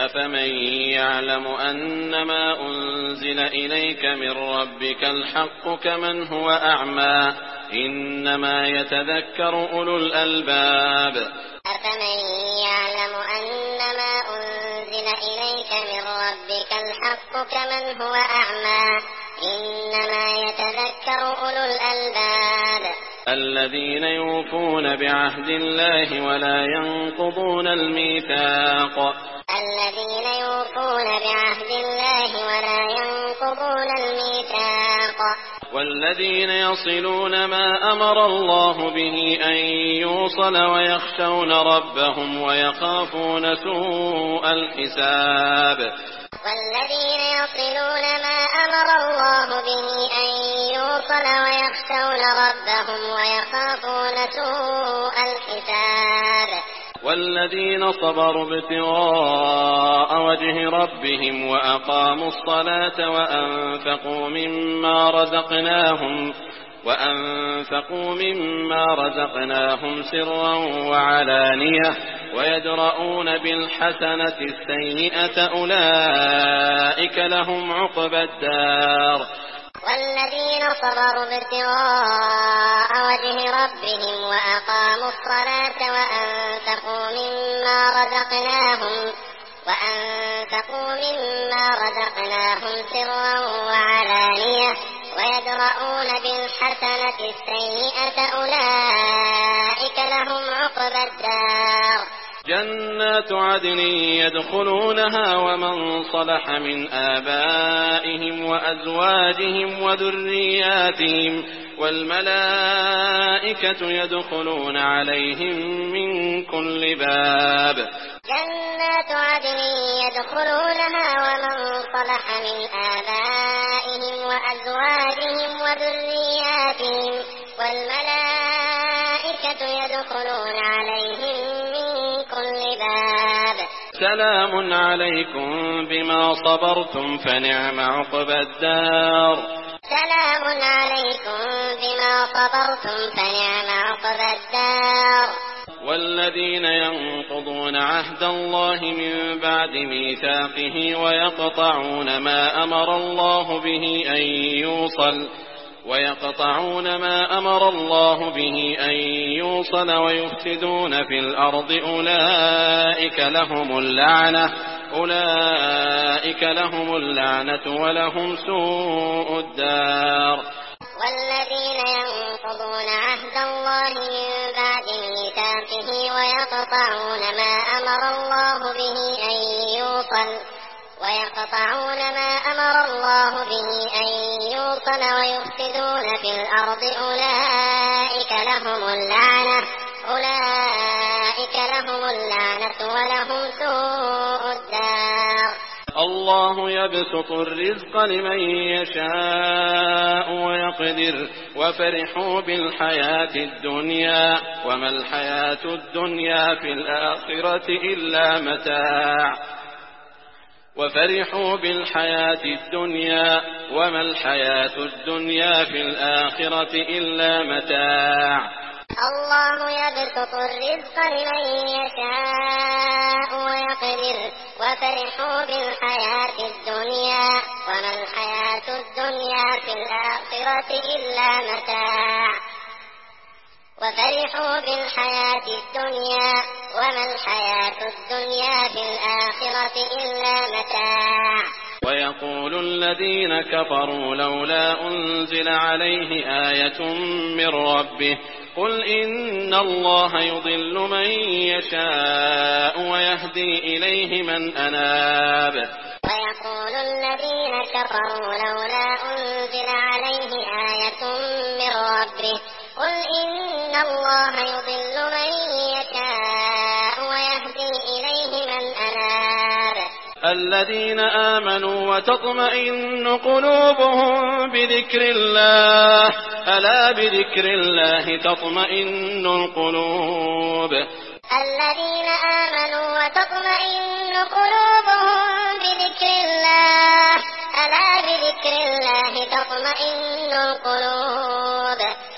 أفمن يعلم أنما أنزل إليك من ربك الحق كمن هو أعمى إنما يتذكر أولو الألباب أفمن يعلم أنما أنزل إليك من ربك الحق كمن هو أعمى إنما يتذكر أولو الألباب الذين يوفون بعهد الله ولا ينقضون الميثاق الذين يوفون بعهد الله ولا ينقضون الميثاق والذين يصلون ما أمر الله به أن يوصل ويخشون ربهم ويخافون سوء الحساب والذين يصلون ما أمر الله به أن يوصل ويخشون ربهم ويخافون سوء الحساب والذين صبروا ابتغاء وجه ربهم وأقاموا الصلاة وأنفقوا مما رزقناهم سرا وعلانية ويدرؤون بالحسنة السيئة أولئك لهم عقبى الدار والذين صبروا ابتغاء وجه ربهم وأقاموا الصلاة وأنفقوا مما رزقناهم سرا وعلانية ويدرؤون بالحسنة السيئة أولئك لهم عقبى الدار جنات عدن يدخلونها ومن صلح من آبائهم وأزواجهم وذرياتهم والملائكة يدخلون عليهم من كل باب جنات عدن يدخلونها ومن صلح من آبائهم وأزواجهم وذرياتهم والملائكة يدخلون عليهم من كل باب سلام عليكم بما صبرتم فنعم عقبى الدار سلام عليكم بما صبرتم فنعم عقبى الدار والذين ينقضون عهد الله من بعد ميثاقه ويقطعون ما أمر الله به أن يوصل ويفسدون في الأرض أولئك لهم اللعنة ولهم سوء الدار والذين ينقضون عهد الله من بعد ميثاقه ويقطعون ما أمر الله به أن يوصل ويفسدون في الأرض أولئك لهم اللعنة ولهم سوء الدار الله يبسط الرزق لمن يشاء ويقدر وفرحوا بالحياة الدنيا وما الحياة الدنيا في الآخرة إلا متاع الله يبسط الرزق لمن يشاء ويقدر وفرحوا بالحياة الدنيا وما الحياة الدنيا في الآخرة إلا متاع ويقول الذين كفروا لولا أنزل عليه آية من ربه قل إن الله يضل من يشاء ويهدي إليه من أناب ويقول الذين كفروا لولا أنزل عليه آية من ربه قل إن الله يضل من يشاء ويهدي إليه من أناب الذين آمنوا وتطمئن قلوبهم بذكر الله ألا بذكر الله تطمئن القلوب الذين آمنوا وتطمئن قلوبهم بذكر الله ألا بذكر الله تطمئن القلوب